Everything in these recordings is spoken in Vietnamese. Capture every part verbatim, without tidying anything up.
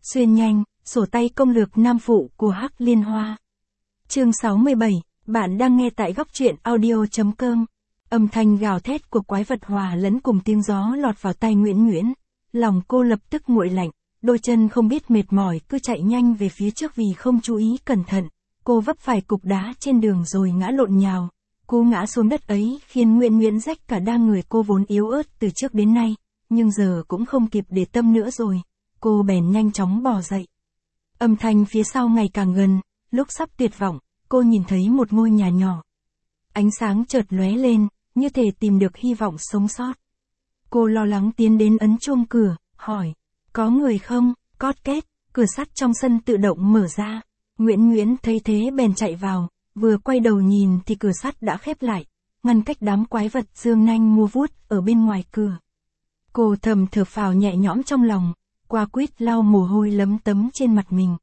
Xuyên nhanh, sổ tay công lược nam phụ của Hắc Liên Hoa. Chương sáu mươi bảy, bạn đang nghe tại góc truyện audio.com. Âm thanh gào thét của quái vật hòa lẫn cùng tiếng gió lọt vào tai Nguyễn Nguyễn. Lòng cô lập tức nguội lạnh, đôi chân không biết mệt mỏi cứ chạy nhanh về phía trước vì không chú ý cẩn thận. Cô vấp phải cục đá trên đường rồi ngã lộn nhào. Cú ngã xuống đất ấy khiến Nguyễn Nguyễn rách cả da người cô vốn yếu ớt từ trước đến nay, nhưng giờ cũng không kịp để tâm nữa rồi. Cô bèn nhanh chóng bò dậy. Âm thanh phía sau ngày càng gần, lúc sắp tuyệt vọng, cô nhìn thấy một ngôi nhà nhỏ. Ánh sáng chợt lóe lên, như thể tìm được hy vọng sống sót. Cô lo lắng tiến đến ấn chuông cửa, hỏi, có người không? Cót két, cửa sắt trong sân tự động mở ra. Nguyễn Nguyễn thấy thế bèn chạy vào, vừa quay đầu nhìn thì cửa sắt đã khép lại, ngăn cách đám quái vật dương nanh mua vuốt ở bên ngoài cửa. Cô thầm thở phào nhẹ nhõm trong lòng, qua quýt lau mồ hôi lấm tấm trên mặt mình.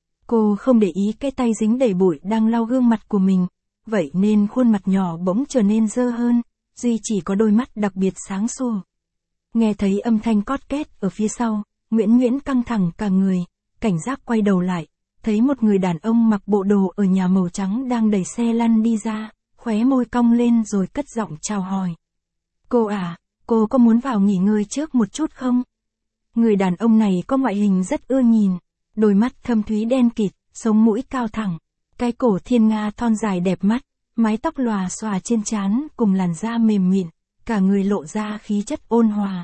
Cô không để ý cái tay dính đầy bụi đang lau gương mặt của mình, vậy nên khuôn mặt nhỏ bỗng trở nên dơ hơn, duy chỉ có đôi mắt đặc biệt sáng sủa. Nghe thấy âm thanh cót két ở phía sau, Nguyễn Nguyễn căng thẳng cả người, cảnh giác quay đầu lại, thấy một người đàn ông mặc bộ đồ ở nhà màu trắng đang đẩy xe lăn đi ra, khóe môi cong lên rồi cất giọng chào hỏi. Cô à, cô có muốn vào nghỉ ngơi trước một chút không? Người đàn ông này có ngoại hình rất ưa nhìn, đôi mắt thâm thúy đen kịt, sống mũi cao thẳng, cái cổ thiên nga thon dài đẹp mắt, mái tóc lòa xòa trên trán cùng làn da mềm mịn, cả người lộ ra khí chất ôn hòa.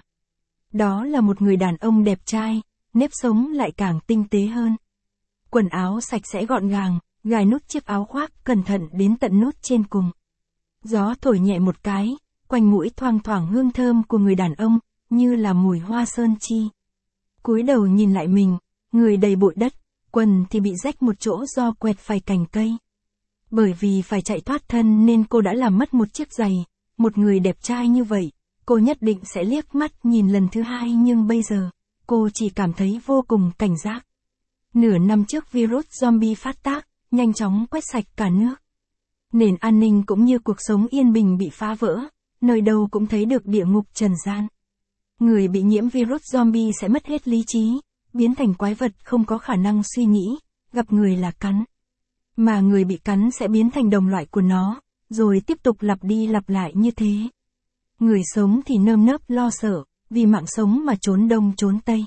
Đó là một người đàn ông đẹp trai, nếp sống lại càng tinh tế hơn. Quần áo sạch sẽ gọn gàng, gài nút chiếc áo khoác cẩn thận đến tận nút trên cùng. Gió thổi nhẹ một cái, quanh mũi thoang thoảng hương thơm của người đàn ông, như là mùi hoa sơn chi. Cúi đầu nhìn lại mình, người đầy bụi đất, quần thì bị rách một chỗ do quẹt phải cành cây. Bởi vì phải chạy thoát thân nên cô đã làm mất một chiếc giày, một người đẹp trai như vậy, cô nhất định sẽ liếc mắt nhìn lần thứ hai nhưng bây giờ, cô chỉ cảm thấy vô cùng cảnh giác. Nửa năm trước virus zombie phát tác, nhanh chóng quét sạch cả nước. Nền an ninh cũng như cuộc sống yên bình bị phá vỡ, nơi đâu cũng thấy được địa ngục trần gian. Người bị nhiễm virus zombie sẽ mất hết lý trí, biến thành quái vật không có khả năng suy nghĩ, gặp người là cắn. Mà người bị cắn sẽ biến thành đồng loại của nó, rồi tiếp tục lặp đi lặp lại như thế. Người sống thì nơm nớp lo sợ, vì mạng sống mà trốn đông trốn tây.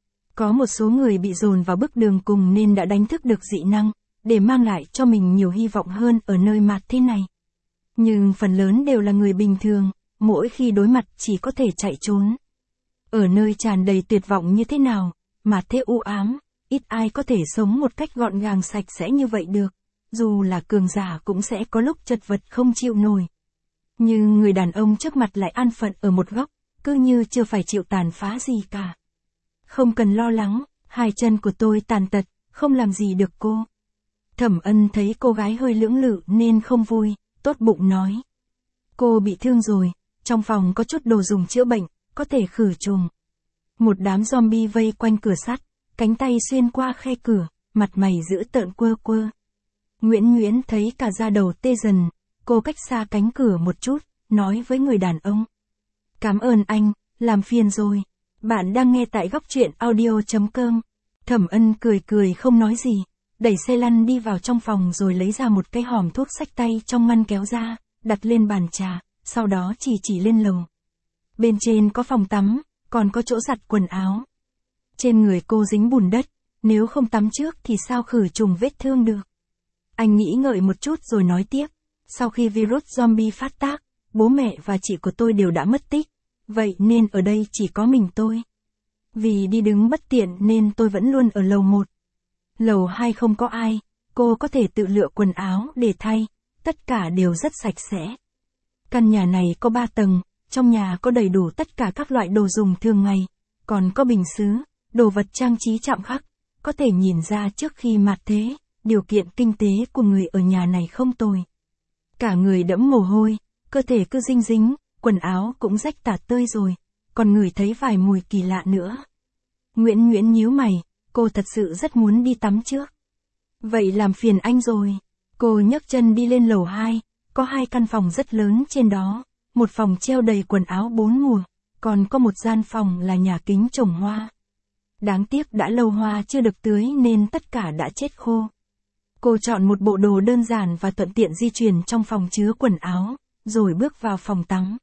Có một số người bị dồn vào bước đường cùng nên đã đánh thức được dị năng, để mang lại cho mình nhiều hy vọng hơn ở nơi mạt thế này. Nhưng phần lớn đều là người bình thường, mỗi khi đối mặt chỉ có thể chạy trốn. Ở nơi tràn đầy tuyệt vọng như thế nào, mà thế u ám, ít ai có thể sống một cách gọn gàng sạch sẽ như vậy được, dù là cường giả cũng sẽ có lúc chật vật không chịu nổi. Nhưng người đàn ông trước mặt lại an phận ở một góc, cứ như chưa phải chịu tàn phá gì cả. Không cần lo lắng, hai chân của tôi tàn tật, không làm gì được cô. Thẩm Ân thấy cô gái hơi lưỡng lự nên không vui, tốt bụng nói. Cô bị thương rồi, trong phòng có chút đồ dùng chữa bệnh, có thể khử trùng. Một đám zombie vây quanh cửa sắt, cánh tay xuyên qua khe cửa, mặt mày dữ tợn quơ quơ. Nguyễn Nguyễn thấy cả da đầu tê dần, cô cách xa cánh cửa một chút, nói với người đàn ông. Cảm ơn anh, làm phiền rồi. Bạn đang nghe tại góc truyện audio.com. Thẩm Ân cười cười không nói gì, đẩy xe lăn đi vào trong phòng rồi lấy ra một cái hòm thuốc xách tay trong ngăn kéo ra, đặt lên bàn trà, sau đó chỉ chỉ lên lầu. Bên trên có phòng tắm, còn có chỗ giặt quần áo. Trên người cô dính bùn đất, nếu không tắm trước thì sao khử trùng vết thương được. Anh nghĩ ngợi một chút rồi nói tiếp, sau khi virus zombie phát tác, bố mẹ và chị của tôi đều đã mất tích, vậy nên ở đây chỉ có mình tôi. Vì đi đứng bất tiện nên tôi vẫn luôn ở lầu một. Lầu hai không có ai, cô có thể tự lựa quần áo để thay, tất cả đều rất sạch sẽ. Căn nhà này có ba tầng, trong nhà có đầy đủ tất cả các loại đồ dùng thường ngày, còn có bình sứ, đồ vật trang trí chạm khắc, có thể nhìn ra trước khi mạt thế, điều kiện kinh tế của người ở nhà này không tồi. Cả người đẫm mồ hôi, cơ thể cứ dinh dính, quần áo cũng rách tả tơi rồi, còn ngửi thấy vài mùi kỳ lạ nữa. Nguyễn Nguyễn nhíu mày, cô thật sự rất muốn đi tắm trước. Vậy làm phiền anh rồi. Cô nhấc chân đi lên lầu hai, có hai căn phòng rất lớn trên đó, một phòng treo đầy quần áo bốn mùa, còn có một gian phòng là nhà kính trồng hoa. Đáng tiếc đã lâu hoa chưa được tưới nên tất cả đã chết khô. Cô chọn một bộ đồ đơn giản và thuận tiện di chuyển trong phòng chứa quần áo, rồi bước vào phòng tắm.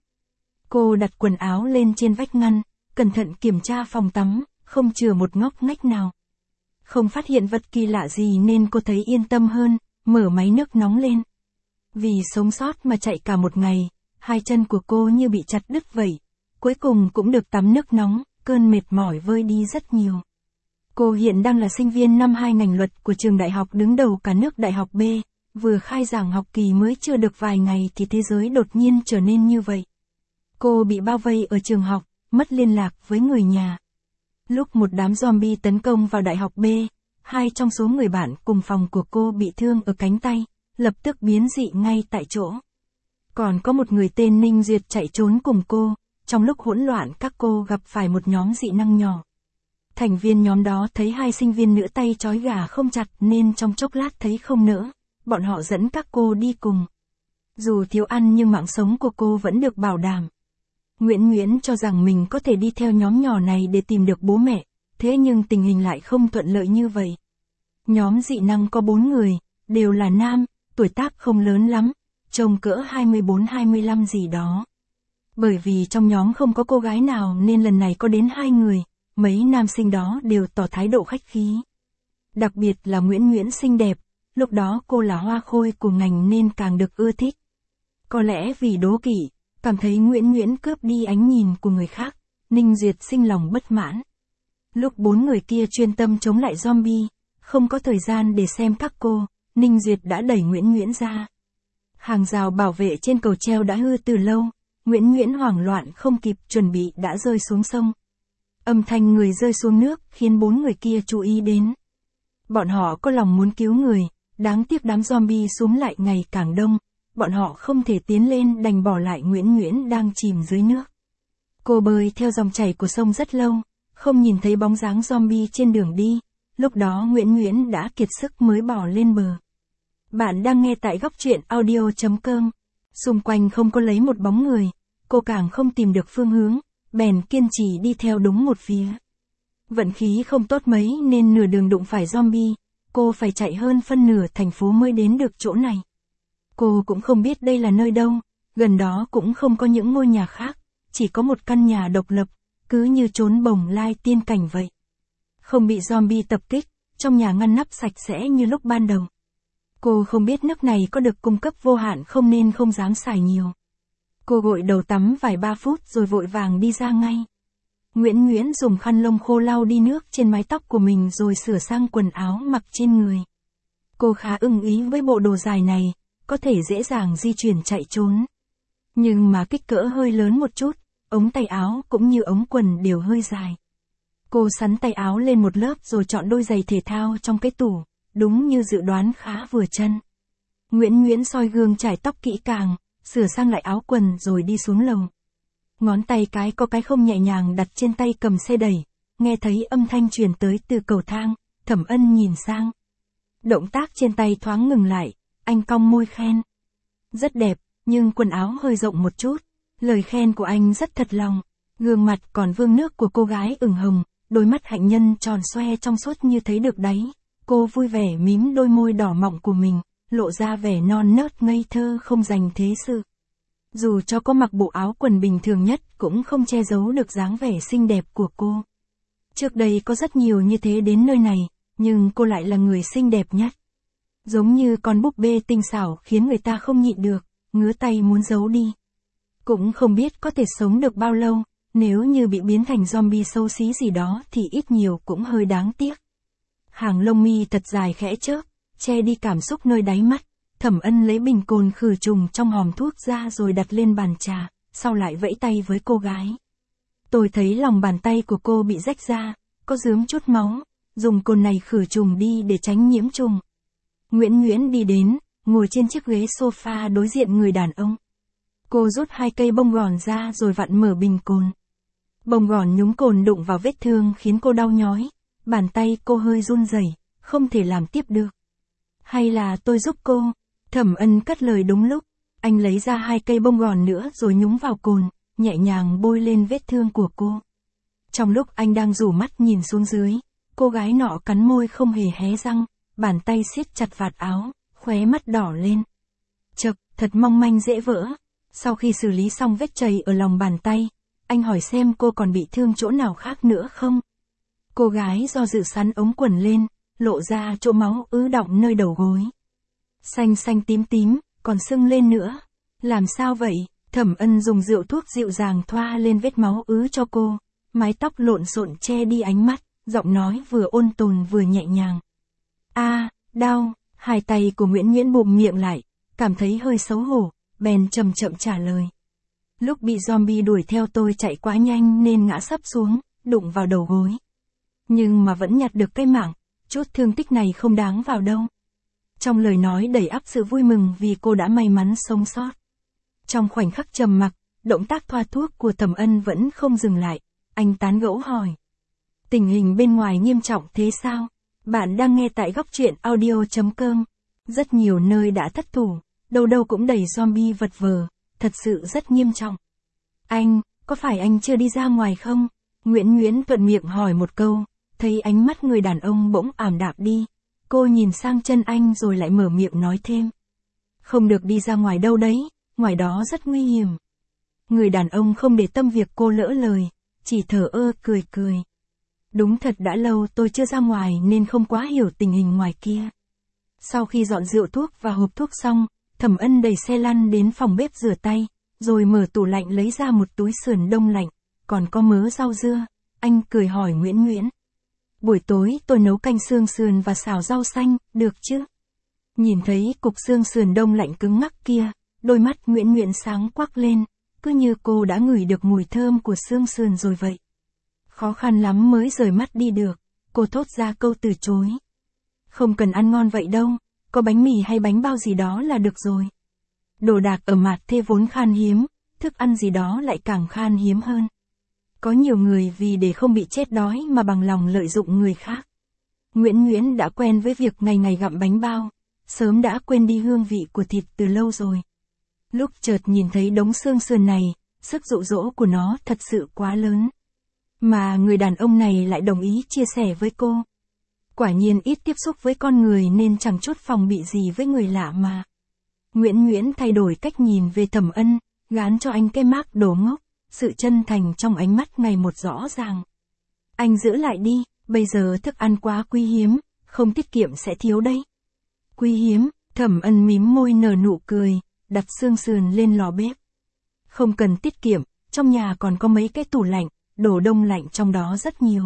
Cô đặt quần áo lên trên vách ngăn, cẩn thận kiểm tra phòng tắm, không chừa một ngóc ngách nào. Không phát hiện vật kỳ lạ gì nên cô thấy yên tâm hơn, mở máy nước nóng lên. Vì sống sót mà chạy cả một ngày, hai chân của cô như bị chặt đứt vậy. Cuối cùng cũng được tắm nước nóng, cơn mệt mỏi vơi đi rất nhiều. Cô hiện đang là sinh viên năm hai ngành luật của trường đại học đứng đầu cả nước Đại học B, vừa khai giảng học kỳ mới chưa được vài ngày thì thế giới đột nhiên trở nên như vậy. Cô bị bao vây ở trường học, mất liên lạc với người nhà. Lúc một đám zombie tấn công vào Đại học B, hai trong số người bạn cùng phòng của cô bị thương ở cánh tay, lập tức biến dị ngay tại chỗ. Còn có một người tên Ninh Duyệt chạy trốn cùng cô, trong lúc hỗn loạn các cô gặp phải một nhóm dị năng nhỏ. Thành viên nhóm đó thấy hai sinh viên nữ tay trói gà không chặt nên trong chốc lát thấy không nỡ, bọn họ dẫn các cô đi cùng. Dù thiếu ăn nhưng mạng sống của cô vẫn được bảo đảm. Nguyễn Nguyễn cho rằng mình có thể đi theo nhóm nhỏ này để tìm được bố mẹ, thế nhưng tình hình lại không thuận lợi như vậy. Nhóm dị năng có bốn người, đều là nam, tuổi tác không lớn lắm, trông cỡ hai mươi bốn hai mươi lăm gì đó. Bởi vì trong nhóm không có cô gái nào nên lần này có đến hai người, mấy nam sinh đó đều tỏ thái độ khách khí. Đặc biệt là Nguyễn Nguyễn xinh đẹp, lúc đó cô là hoa khôi của ngành nên càng được ưa thích. Có lẽ vì đố kỵ, cảm thấy Nguyễn Nguyễn cướp đi ánh nhìn của người khác, Ninh Duyệt sinh lòng bất mãn. Lúc bốn người kia chuyên tâm chống lại zombie, không có thời gian để xem các cô, Ninh Duyệt đã đẩy Nguyễn Nguyễn ra. Hàng rào bảo vệ trên cầu treo đã hư từ lâu, Nguyễn Nguyễn hoảng loạn không kịp chuẩn bị đã rơi xuống sông. Âm thanh người rơi xuống nước khiến bốn người kia chú ý đến. Bọn họ có lòng muốn cứu người, đáng tiếc đám zombie xúm lại ngày càng đông, bọn họ không thể tiến lên đành bỏ lại Nguyễn Nguyễn đang chìm dưới nước. Cô bơi theo dòng chảy của sông rất lâu, không nhìn thấy bóng dáng zombie trên đường đi, lúc đó Nguyễn Nguyễn đã kiệt sức mới bỏ lên bờ. Bạn đang nghe tại góc truyện audio chấm com. Xung quanh không có lấy một bóng người, cô càng không tìm được phương hướng, bèn kiên trì đi theo đúng một phía. Vận khí không tốt mấy nên nửa đường đụng phải zombie, cô phải chạy hơn phân nửa thành phố mới đến được chỗ này. Cô cũng không biết đây là nơi đâu, gần đó cũng không có những ngôi nhà khác, chỉ có một căn nhà độc lập, cứ như trốn bồng lai tiên cảnh vậy. Không bị zombie tập kích, trong nhà ngăn nắp sạch sẽ như lúc ban đầu. Cô không biết nước này có được cung cấp vô hạn không nên không dám xài nhiều. Cô gội đầu tắm vài ba phút rồi vội vàng đi ra ngay. Nguyễn Nguyễn dùng khăn lông khô lau đi nước trên mái tóc của mình rồi sửa sang quần áo mặc trên người. Cô khá ưng ý với bộ đồ dài này, có thể dễ dàng di chuyển chạy trốn. Nhưng mà kích cỡ hơi lớn một chút, ống tay áo cũng như ống quần đều hơi dài. Cô sắn tay áo lên một lớp rồi chọn đôi giày thể thao trong cái tủ, đúng như dự đoán khá vừa chân. Nguyễn Nguyễn soi gương chải tóc kỹ càng, sửa sang lại áo quần rồi đi xuống lầu. Ngón tay cái có cái không nhẹ nhàng đặt trên tay cầm xe đẩy, nghe thấy âm thanh truyền tới từ cầu thang, Thẩm Ân nhìn sang. Động tác trên tay thoáng ngừng lại, anh cong môi khen. Rất đẹp, nhưng quần áo hơi rộng một chút. Lời khen của anh rất thật lòng. Gương mặt còn vương nước của cô gái ửng hồng, đôi mắt hạnh nhân tròn xoe trong suốt như thấy được đáy. Cô vui vẻ mím đôi môi đỏ mọng của mình, lộ ra vẻ non nớt ngây thơ không dành thế sự. Dù cho có mặc bộ áo quần bình thường nhất cũng không che giấu được dáng vẻ xinh đẹp của cô. Trước đây có rất nhiều như thế đến nơi này, nhưng cô lại là người xinh đẹp nhất. Giống như con búp bê tinh xảo khiến người ta không nhịn được, ngứa tay muốn giấu đi. Cũng không biết có thể sống được bao lâu, nếu như bị biến thành zombie xấu xí gì đó thì ít nhiều cũng hơi đáng tiếc. Hàng lông mi thật dài khẽ chớp, che đi cảm xúc nơi đáy mắt. Thẩm Ân lấy bình cồn khử trùng trong hòm thuốc ra rồi đặt lên bàn trà, sau lại vẫy tay với cô gái. Tôi thấy lòng bàn tay của cô bị rách ra, có rướm chút máu, dùng cồn này khử trùng đi để tránh nhiễm trùng. Nguyễn Nguyễn đi đến, ngồi trên chiếc ghế sofa đối diện người đàn ông. Cô rút hai cây bông gòn ra rồi vặn mở bình cồn. Bông gòn nhúng cồn đụng vào vết thương khiến cô đau nhói, bàn tay cô hơi run rẩy, không thể làm tiếp được. Hay là tôi giúp cô? Thẩm Ân cất lời đúng lúc, anh lấy ra hai cây bông gòn nữa rồi nhúng vào cồn, nhẹ nhàng bôi lên vết thương của cô. Trong lúc anh đang rủ mắt nhìn xuống dưới, cô gái nọ cắn môi không hề hé răng, bàn tay siết chặt vạt áo, khóe mắt đỏ lên. Chậc, thật mong manh dễ vỡ. Sau khi xử lý xong vết chày ở lòng bàn tay, anh hỏi xem cô còn bị thương chỗ nào khác nữa không. Cô gái do dự sắn ống quần lên, lộ ra chỗ máu ứ đọng nơi đầu gối. Xanh xanh tím tím, còn sưng lên nữa. Làm sao vậy? Thẩm Ân dùng rượu thuốc dịu dàng thoa lên vết máu ứ cho cô, mái tóc lộn xộn che đi ánh mắt, giọng nói vừa ôn tồn vừa nhẹ nhàng. A, à, đau. Hai tay của Nguyễn Nguyễn bụm miệng lại, cảm thấy hơi xấu hổ, bèn chậm chậm trả lời. Lúc bị zombie đuổi theo tôi chạy quá nhanh nên ngã sấp xuống, đụng vào đầu gối. Nhưng mà vẫn nhặt được cái mạng, chút thương tích này không đáng vào đâu. Trong lời nói đầy ắp sự vui mừng vì cô đã may mắn sống sót. Trong khoảnh khắc trầm mặc, động tác thoa thuốc của Thẩm Ân vẫn không dừng lại, anh tán gẫu hỏi. Tình hình bên ngoài nghiêm trọng thế sao? Bạn đang nghe tại góc truyện audio chấm com. Rất nhiều nơi đã thất thủ, đâu đâu cũng đầy zombie vật vờ, thật sự rất nghiêm trọng. Anh, có phải anh chưa đi ra ngoài không? Nguyễn Nguyễn thuận miệng hỏi một câu, thấy ánh mắt người đàn ông bỗng ảm đạm đi. Cô nhìn sang chân anh rồi lại mở miệng nói thêm. Không được đi ra ngoài đâu đấy, ngoài đó rất nguy hiểm. Người đàn ông không để tâm việc cô lỡ lời, chỉ thở ơ cười cười. Đúng thật đã lâu tôi chưa ra ngoài nên không quá hiểu tình hình ngoài kia. Sau khi dọn rượu thuốc và hộp thuốc xong, Thẩm Ân đẩy xe lăn đến phòng bếp rửa tay, rồi mở tủ lạnh lấy ra một túi sườn đông lạnh, còn có mớ rau dưa. Anh cười hỏi Nguyễn Nguyễn. Buổi tối tôi nấu canh xương sườn và xào rau xanh, được chứ? Nhìn thấy cục xương sườn đông lạnh cứng ngắc kia, đôi mắt Nguyễn Nguyễn sáng quắc lên, cứ như cô đã ngửi được mùi thơm của xương sườn rồi vậy. Khó khăn lắm mới rời mắt đi được, cô thốt ra câu từ chối. Không cần ăn ngon vậy đâu, có bánh mì hay bánh bao gì đó là được rồi. Đồ đạc ở Mạt Thê vốn khan hiếm, thức ăn gì đó lại càng khan hiếm hơn. Có nhiều người vì để không bị chết đói mà bằng lòng lợi dụng người khác. Nguyễn Nguyễn đã quen với việc ngày ngày gặm bánh bao, sớm đã quên đi hương vị của thịt từ lâu rồi. Lúc chợt nhìn thấy đống xương sườn này, sức dụ dỗ của nó thật sự quá lớn. Mà người đàn ông này lại đồng ý chia sẻ với cô. Quả nhiên ít tiếp xúc với con người nên chẳng chút phòng bị gì với người lạ mà. Nguyễn Nguyễn thay đổi cách nhìn về Thẩm Ân, gán cho anh cái mác đồ ngốc, sự chân thành trong ánh mắt ngày một rõ ràng. Anh giữ lại đi, bây giờ thức ăn quá quý hiếm, không tiết kiệm sẽ thiếu đấy. Quý hiếm, Thẩm Ân mím môi nở nụ cười, đặt xương sườn lên lò bếp. Không cần tiết kiệm, trong nhà còn có mấy cái tủ lạnh, đồ đông lạnh trong đó rất nhiều.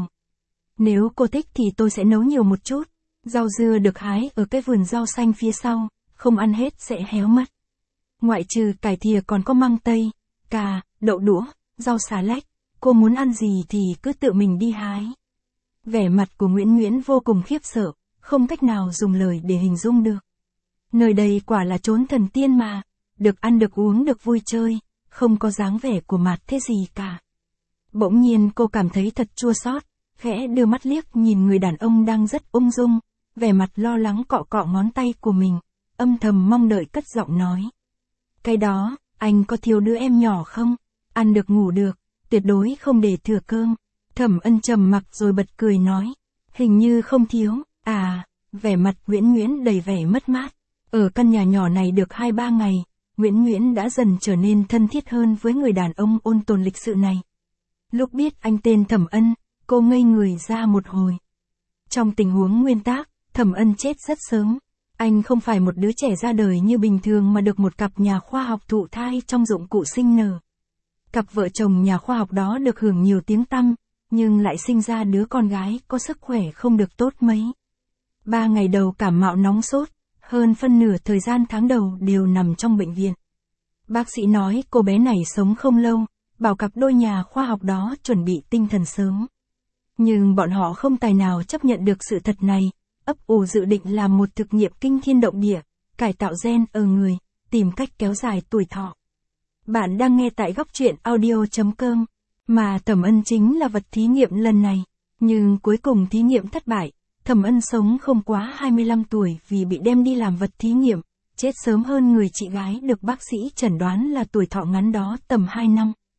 Nếu cô thích thì tôi sẽ nấu nhiều một chút. Rau dưa được hái ở cái vườn rau xanh phía sau, không ăn hết sẽ héo mất. Ngoại trừ cải thìa còn có măng tây, cà, đậu đũa, rau xà lách, cô muốn ăn gì thì cứ tự mình đi hái. Vẻ mặt của Nguyễn Nguyễn vô cùng khiếp sợ, không cách nào dùng lời để hình dung được. Nơi đây quả là chốn thần tiên mà, được ăn được uống được vui chơi, không có dáng vẻ của Mạt Thế gì cả. Bỗng nhiên cô cảm thấy thật chua xót, khẽ đưa mắt liếc nhìn người đàn ông đang rất ung dung, vẻ mặt lo lắng cọ cọ ngón tay của mình, âm thầm mong đợi cất giọng nói. Cái đó, anh có thiếu đứa em nhỏ không? Ăn được ngủ được, tuyệt đối không để thừa cơm. Thẩm Ân trầm mặc rồi bật cười nói. Hình như không thiếu, à, vẻ mặt Nguyễn Nguyễn đầy vẻ mất mát. Ở căn nhà nhỏ này được hai ba ngày, Nguyễn Nguyễn đã dần trở nên thân thiết hơn với người đàn ông ôn tồn lịch sự này. Lúc biết anh tên Thẩm Ân, cô ngây người ra một hồi. Trong tình huống nguyên tác, Thẩm Ân chết rất sớm. Anh không phải một đứa trẻ ra đời như bình thường mà được một cặp nhà khoa học thụ thai trong dụng cụ sinh nở. Cặp vợ chồng nhà khoa học đó được hưởng nhiều tiếng tăm, nhưng lại sinh ra đứa con gái có sức khỏe không được tốt mấy. Ba ngày đầu cảm mạo nóng sốt, hơn phân nửa thời gian tháng đầu đều nằm trong bệnh viện. Bác sĩ nói cô bé này sống không lâu, bảo cặp đôi nhà khoa học đó chuẩn bị tinh thần sớm. Nhưng bọn họ không tài nào chấp nhận được sự thật này, ấp ủ dự định làm một thực nghiệm kinh thiên động địa, cải tạo gen ở người, tìm cách kéo dài tuổi thọ. Bạn đang nghe tại góc truyện audio chấm com, mà Thẩm Ân chính là vật thí nghiệm lần này, nhưng cuối cùng thí nghiệm thất bại. Thẩm Ân sống không quá hai mươi lăm tuổi vì bị đem đi làm vật thí nghiệm, chết sớm hơn người chị gái được bác sĩ chẩn đoán là tuổi thọ ngắn đó tầm hai năm.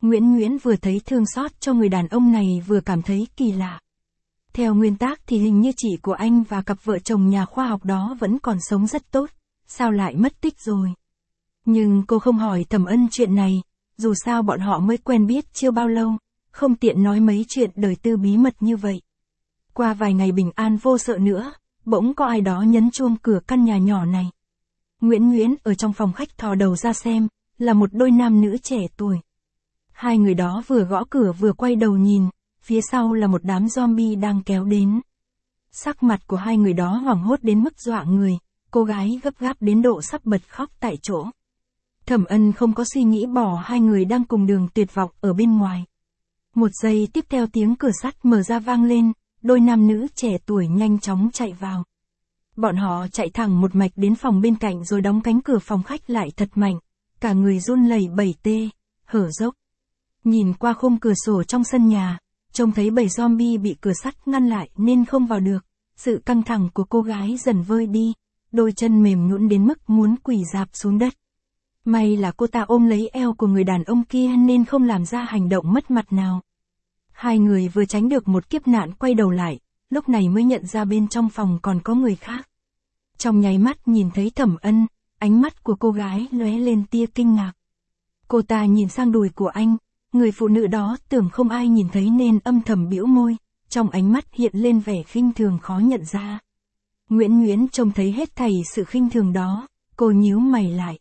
Nguyễn Nguyễn vừa thấy thương xót cho người đàn ông này vừa cảm thấy kỳ lạ. Theo nguyên tắc thì hình như chị của anh và cặp vợ chồng nhà khoa học đó vẫn còn sống rất tốt, sao lại mất tích rồi? Nhưng cô không hỏi Thẩm Ân chuyện này, dù sao bọn họ mới quen biết chưa bao lâu, không tiện nói mấy chuyện đời tư bí mật như vậy. Qua vài ngày bình an vô sự nữa, bỗng có ai đó nhấn chuông cửa căn nhà nhỏ này. Nguyễn Nguyễn ở trong phòng khách thò đầu ra xem, là một đôi nam nữ trẻ tuổi. Hai người đó vừa gõ cửa vừa quay đầu nhìn, phía sau là một đám zombie đang kéo đến. Sắc mặt của hai người đó hoảng hốt đến mức dọa người, cô gái gấp gáp đến độ sắp bật khóc tại chỗ. Thẩm Ân không có suy nghĩ bỏ hai người đang cùng đường tuyệt vọng ở bên ngoài. Một giây tiếp theo tiếng cửa sắt mở ra vang lên, đôi nam nữ trẻ tuổi nhanh chóng chạy vào. Bọn họ chạy thẳng một mạch đến phòng bên cạnh rồi đóng cánh cửa phòng khách lại thật mạnh, cả người run lẩy bẩy tê, hở dốc. Nhìn qua khung cửa sổ trong sân nhà, trông thấy bầy zombie bị cửa sắt ngăn lại nên không vào được, sự căng thẳng của cô gái dần vơi đi, đôi chân mềm nhũn đến mức muốn quỳ rạp xuống đất. May là cô ta ôm lấy eo của người đàn ông kia nên không làm ra hành động mất mặt nào. Hai người vừa tránh được một kiếp nạn quay đầu lại, lúc này mới nhận ra bên trong phòng còn có người khác. Trong nháy mắt nhìn thấy Thẩm Ân, ánh mắt của cô gái lóe lên tia kinh ngạc. Cô ta nhìn sang đùi của anh, người phụ nữ đó tưởng không ai nhìn thấy nên âm thầm bĩu môi, trong ánh mắt hiện lên vẻ khinh thường khó nhận ra. Nguyễn Nguyễn trông thấy hết thảy sự khinh thường đó, cô nhíu mày lại.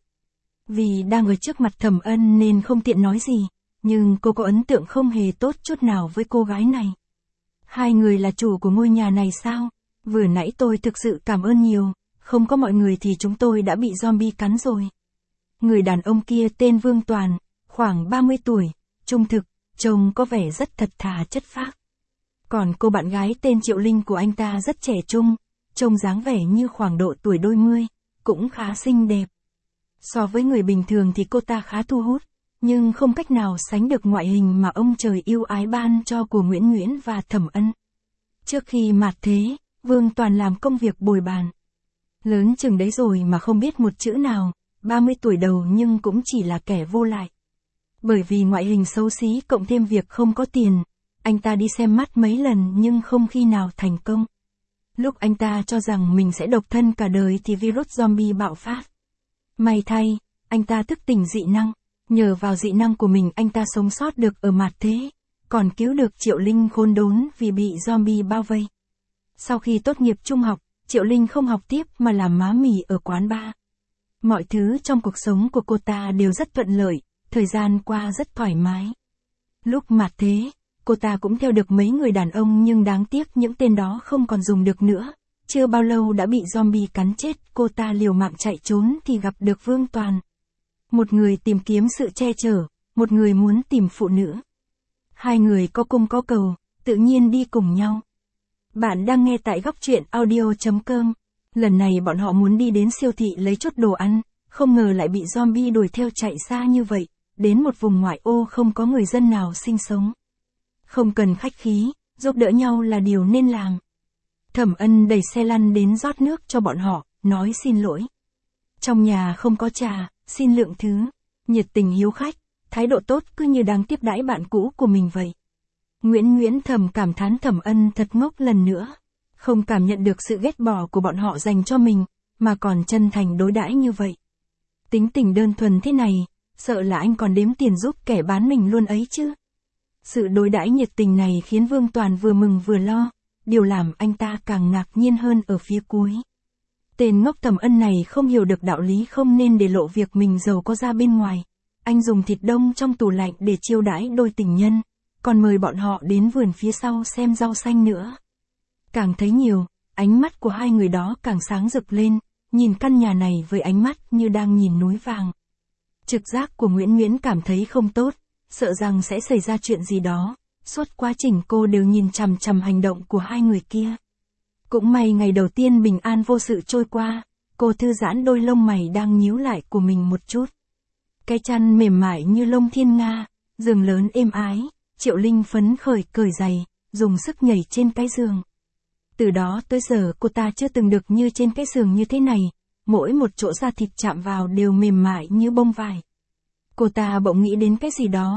Vì đang ở trước mặt Thẩm Ân nên không tiện nói gì, nhưng cô có ấn tượng không hề tốt chút nào với cô gái này. Hai người là chủ của ngôi nhà này sao? Vừa nãy tôi thực sự cảm ơn nhiều, không có mọi người thì chúng tôi đã bị zombie cắn rồi. Người đàn ông kia tên Vương Toàn, khoảng ba mươi tuổi, trung thực, trông có vẻ rất thật thà chất phác. Còn cô bạn gái tên Triệu Linh của anh ta rất trẻ trung, trông dáng vẻ như khoảng độ tuổi đôi mươi, cũng khá xinh đẹp. So với người bình thường thì cô ta khá thu hút, nhưng không cách nào sánh được ngoại hình mà ông trời yêu ái ban cho của Nguyễn Nguyễn và Thẩm Ân. Trước khi mạt thế, Vương Toàn làm công việc bồi bàn. Lớn chừng đấy rồi mà không biết một chữ nào, ba mươi tuổi đầu nhưng cũng chỉ là kẻ vô lại. Bởi vì ngoại hình xấu xí cộng thêm việc không có tiền, anh ta đi xem mắt mấy lần nhưng không khi nào thành công. Lúc anh ta cho rằng mình sẽ độc thân cả đời thì virus zombie bạo phát. May thay, anh ta thức tỉnh dị năng, nhờ vào dị năng của mình anh ta sống sót được ở mạt thế, còn cứu được Triệu Linh khốn đốn vì bị zombie bao vây. Sau khi tốt nghiệp trung học, Triệu Linh không học tiếp mà làm má mì ở quán bar. Mọi thứ trong cuộc sống của cô ta đều rất thuận lợi, thời gian qua rất thoải mái. Lúc mạt thế, cô ta cũng theo được mấy người đàn ông nhưng đáng tiếc những tên đó không còn dùng được nữa. Chưa bao lâu đã bị zombie cắn chết, cô ta liều mạng chạy trốn thì gặp được Vương Toàn. Một người tìm kiếm sự che chở, một người muốn tìm phụ nữ. Hai người có cung có cầu, tự nhiên đi cùng nhau. Bạn đang nghe tại góc truyện audio chấm com. Lần này bọn họ muốn đi đến siêu thị lấy chút đồ ăn, không ngờ lại bị zombie đuổi theo chạy xa như vậy, đến một vùng ngoại ô không có người dân nào sinh sống. Không cần khách khí, giúp đỡ nhau là điều nên làm. Thẩm Ân đẩy xe lăn đến rót nước cho bọn họ, nói xin lỗi. Trong nhà không có trà, xin lượng thứ. Nhiệt tình hiếu khách, thái độ tốt cứ như đang tiếp đãi bạn cũ của mình vậy. Nguyễn Nguyễn thầm cảm thán Thẩm Ân thật ngốc lần nữa. Không cảm nhận được sự ghét bỏ của bọn họ dành cho mình, mà còn chân thành đối đãi như vậy. Tính tình đơn thuần thế này, sợ là anh còn đếm tiền giúp kẻ bán mình luôn ấy chứ. Sự đối đãi nhiệt tình này khiến Vương Toàn vừa mừng vừa lo, điều làm anh ta càng ngạc nhiên hơn ở phía cuối. Tên ngốc Thẩm Ân này không hiểu được đạo lý không nên để lộ việc mình giàu có ra bên ngoài. Anh dùng thịt đông trong tủ lạnh để chiêu đãi đôi tình nhân, còn mời bọn họ đến vườn phía sau xem rau xanh nữa. Càng thấy nhiều, ánh mắt của hai người đó càng sáng rực lên, nhìn căn nhà này với ánh mắt như đang nhìn núi vàng. Trực giác của Nguyễn Nguyễn cảm thấy không tốt, sợ rằng sẽ xảy ra chuyện gì đó. Suốt quá trình cô đều nhìn chằm chằm hành động của hai người kia. Cũng may ngày đầu tiên bình an vô sự trôi qua, cô thư giãn đôi lông mày đang nhíu lại của mình một chút. Cái chăn mềm mại như lông thiên nga, giường lớn êm ái, Triệu Linh phấn khởi cởi giày, dùng sức nhảy trên cái giường. Từ đó tới giờ cô ta chưa từng được như trên cái giường như thế này, mỗi một chỗ da thịt chạm vào đều mềm mại như bông vải. Cô ta bỗng nghĩ đến cái gì đó,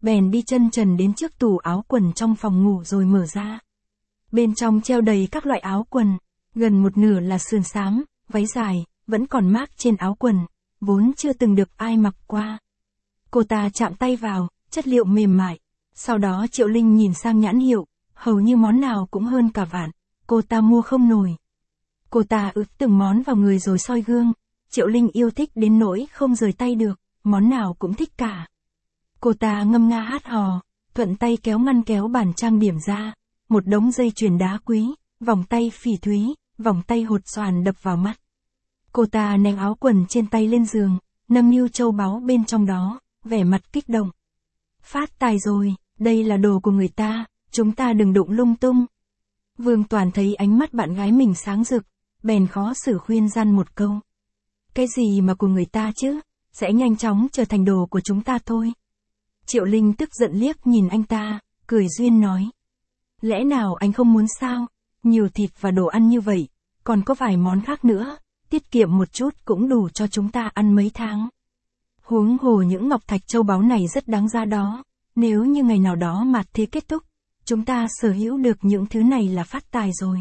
bèn đi chân trần đến trước tủ áo quần trong phòng ngủ rồi mở ra. Bên trong treo đầy các loại áo quần, gần một nửa là sườn xám, váy dài, vẫn còn mác trên áo quần, vốn chưa từng được ai mặc qua. Cô ta chạm tay vào, chất liệu mềm mại, sau đó Triệu Linh nhìn sang nhãn hiệu, hầu như món nào cũng hơn cả vạn, cô ta mua không nổi. Cô ta ướt từng món vào người rồi soi gương, Triệu Linh yêu thích đến nỗi không rời tay được, món nào cũng thích cả. Cô ta ngâm nga hát hò, thuận tay kéo ngăn kéo bàn trang điểm ra, một đống dây chuyền đá quý, vòng tay phỉ thúy, vòng tay hột xoàn đập vào mắt. Cô ta ném áo quần trên tay lên giường, nâng niu châu báu bên trong đó, vẻ mặt kích động. Phát tài rồi, đây là đồ của người ta, chúng ta đừng đụng lung tung. Vương Toàn thấy ánh mắt bạn gái mình sáng rực, bèn khó xử khuyên răn một câu. Cái gì mà của người ta chứ, sẽ nhanh chóng trở thành đồ của chúng ta thôi. Triệu Linh tức giận liếc nhìn anh ta, cười duyên nói. Lẽ nào anh không muốn sao, nhiều thịt và đồ ăn như vậy, còn có vài món khác nữa, tiết kiệm một chút cũng đủ cho chúng ta ăn mấy tháng. Huống hồ những ngọc thạch châu báu này rất đáng giá đó, nếu như ngày nào đó mạt thế kết thúc, chúng ta sở hữu được những thứ này là phát tài rồi.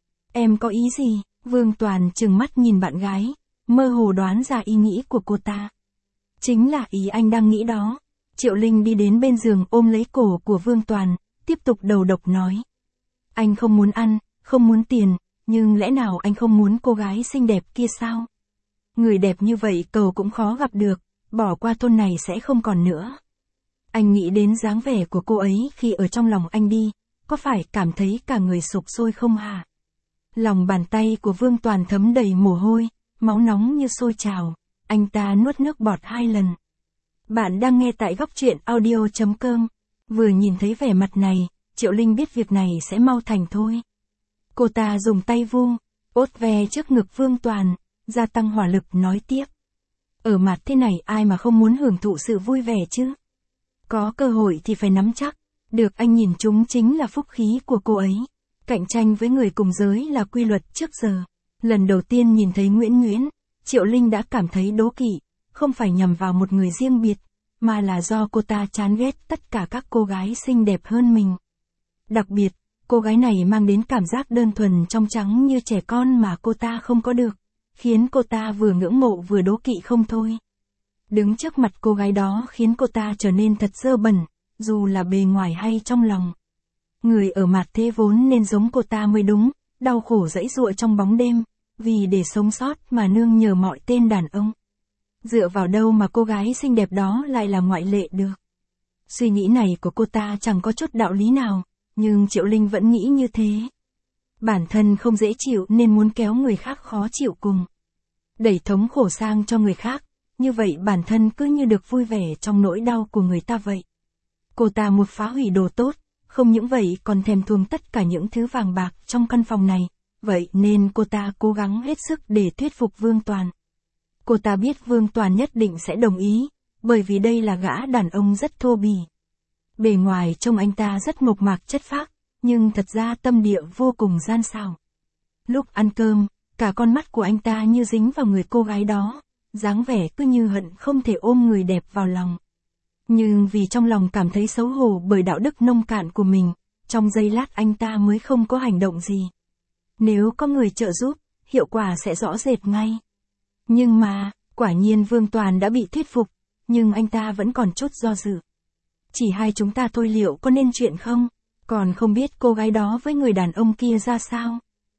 Em có ý gì? Vương Toàn trừng mắt nhìn bạn gái, mơ hồ đoán ra ý nghĩ của cô ta. Chính là ý anh đang nghĩ đó. Triệu Linh đi đến bên giường ôm lấy cổ của Vương Toàn, tiếp tục đầu độc nói. Anh không muốn ăn, không muốn tiền, nhưng lẽ nào anh không muốn cô gái xinh đẹp kia sao? Người đẹp như vậy cầu cũng khó gặp được, bỏ qua thôn này sẽ không còn nữa. Anh nghĩ đến dáng vẻ của cô ấy khi ở trong lòng anh đi, có phải cảm thấy cả người sục sôi không hả? Lòng bàn tay của Vương Toàn thấm đầy mồ hôi, máu nóng như sôi trào, anh ta nuốt nước bọt hai lần. Bạn đang nghe tại góc truyện audio chấm com. Vừa nhìn thấy vẻ mặt này, Triệu Linh biết việc này sẽ mau thành thôi. Cô ta dùng tay vuông, ốt ve trước ngực Vương Toàn, gia tăng hỏa lực nói tiếp. Ở mặt thế này ai mà không muốn hưởng thụ sự vui vẻ chứ? Có cơ hội thì phải nắm chắc, được anh nhìn chúng chính là phúc khí của cô ấy. Cạnh tranh với người cùng giới là quy luật trước giờ. Lần đầu tiên nhìn thấy Nguyễn Nguyễn, Triệu Linh đã cảm thấy đố kỵ, không phải nhằm vào một người riêng biệt, mà là do cô ta chán ghét tất cả các cô gái xinh đẹp hơn mình. Đặc biệt, cô gái này mang đến cảm giác đơn thuần trong trắng như trẻ con mà cô ta không có được, khiến cô ta vừa ngưỡng mộ vừa đố kỵ không thôi. Đứng trước mặt cô gái đó khiến cô ta trở nên thật dơ bẩn, dù là bề ngoài hay trong lòng. Người ở mặt thế vốn nên giống cô ta mới đúng, đau khổ dãy dụa trong bóng đêm, vì để sống sót mà nương nhờ mọi tên đàn ông. Dựa vào đâu mà cô gái xinh đẹp đó lại là ngoại lệ được? Suy nghĩ này của cô ta chẳng có chút đạo lý nào, nhưng Triệu Linh vẫn nghĩ như thế. Bản thân không dễ chịu nên muốn kéo người khác khó chịu cùng. Đẩy thống khổ sang cho người khác, như vậy bản thân cứ như được vui vẻ trong nỗi đau của người ta vậy. Cô ta muốn phá hủy đồ tốt, không những vậy còn thèm thuồng tất cả những thứ vàng bạc trong căn phòng này, vậy nên cô ta cố gắng hết sức để thuyết phục Vương Toàn. Cô ta biết Vương Toàn nhất định sẽ đồng ý, bởi vì đây là gã đàn ông rất thô bỉ. Bề ngoài trông anh ta rất mộc mạc chất phác, nhưng thật ra tâm địa vô cùng gian xảo. Lúc ăn cơm, cả con mắt của anh ta như dính vào người cô gái đó, dáng vẻ cứ như hận không thể ôm người đẹp vào lòng. Nhưng vì trong lòng cảm thấy xấu hổ bởi đạo đức nông cạn của mình, trong giây lát anh ta mới không có hành động gì. Nếu có người trợ giúp, hiệu quả sẽ rõ rệt ngay. Nhưng mà, quả nhiên Vương Toàn đã bị thuyết phục, nhưng anh ta vẫn còn chút do dự. Chỉ hai chúng ta thôi liệu có nên chuyện không? Còn không biết cô gái đó với người đàn ông kia ra sao?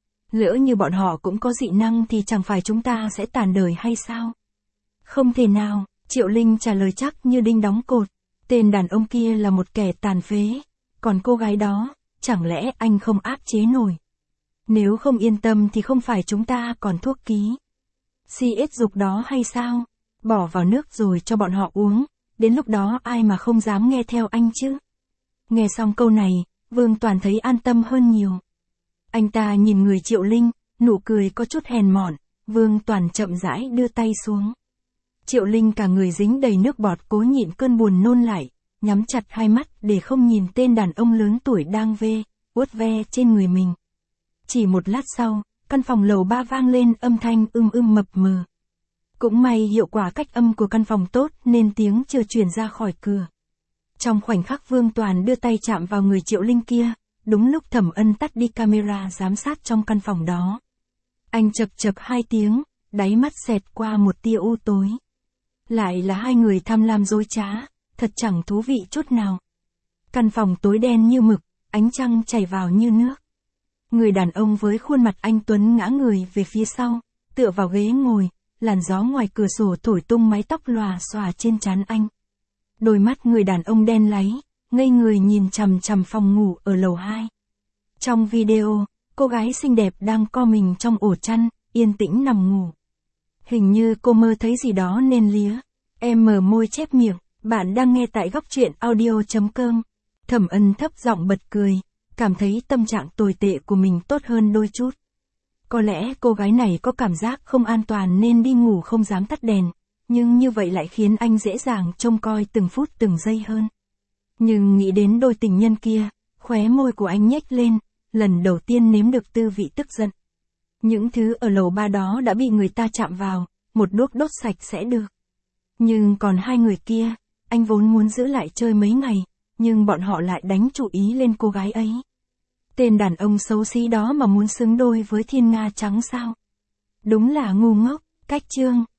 Lỡ như bọn họ cũng có dị năng thì chẳng phải chúng ta sẽ tàn đời hay sao? Không thể nào, Triệu Linh trả lời chắc như đinh đóng cột. Tên đàn ông kia là một kẻ tàn phế. Còn cô gái đó, chẳng lẽ anh không áp chế nổi? Nếu không yên tâm thì không phải chúng ta còn thuốc ký xê ét dục đó hay sao? Bỏ vào nước rồi cho bọn họ uống, đến lúc đó ai mà không dám nghe theo anh chứ? Nghe xong câu này, Vương Toàn thấy an tâm hơn nhiều. Anh ta nhìn người Triệu Linh, nụ cười có chút hèn mọn, Vương Toàn chậm rãi đưa tay xuống. Triệu Linh cả người dính đầy nước bọt cố nhịn cơn buồn nôn lại, nhắm chặt hai mắt để không nhìn tên đàn ông lớn tuổi đang vê, uốt ve trên người mình. Chỉ một lát sau, căn phòng lầu ba vang lên âm thanh ưm ưm mập mờ. Cũng may hiệu quả cách âm của căn phòng tốt nên tiếng chưa truyền ra khỏi cửa. Trong khoảnh khắc Vương Toàn đưa tay chạm vào người Triệu Linh kia, đúng lúc Thẩm Ân tắt đi camera giám sát trong căn phòng đó. Anh chập chập hai tiếng, đáy mắt xẹt qua một tia u tối. Lại là hai người tham lam dối trá, thật chẳng thú vị chút nào. Căn phòng tối đen như mực, ánh trăng chảy vào như nước. Người đàn ông với khuôn mặt anh tuấn ngã người về phía sau, tựa vào ghế ngồi, làn gió ngoài cửa sổ thổi tung mái tóc lòa xòa trên trán anh. Đôi mắt người đàn ông đen láy, ngây người nhìn chằm chằm phòng ngủ ở lầu hai. Trong video, cô gái xinh đẹp đang co mình trong ổ chăn, yên tĩnh nằm ngủ. Hình như cô mơ thấy gì đó nên lía. Em mở môi chép miệng, bạn đang nghe tại góc truyện audio chấm com. Thẩm Ân thấp giọng bật cười, cảm thấy tâm trạng tồi tệ của mình tốt hơn đôi chút. Có lẽ cô gái này có cảm giác không an toàn nên đi ngủ không dám tắt đèn, nhưng như vậy lại khiến anh dễ dàng trông coi từng phút từng giây hơn. Nhưng nghĩ đến đôi tình nhân kia, khóe môi của anh nhếch lên, lần đầu tiên nếm được tư vị tức giận. Những thứ ở lầu ba đó đã bị người ta chạm vào, một đuốc đốt sạch sẽ được. Nhưng còn hai người kia, anh vốn muốn giữ lại chơi mấy ngày, nhưng bọn họ lại đánh chủ ý lên cô gái ấy. Tên đàn ông xấu xí đó mà muốn xứng đôi với thiên nga trắng sao? Đúng là ngu ngốc, cách chương.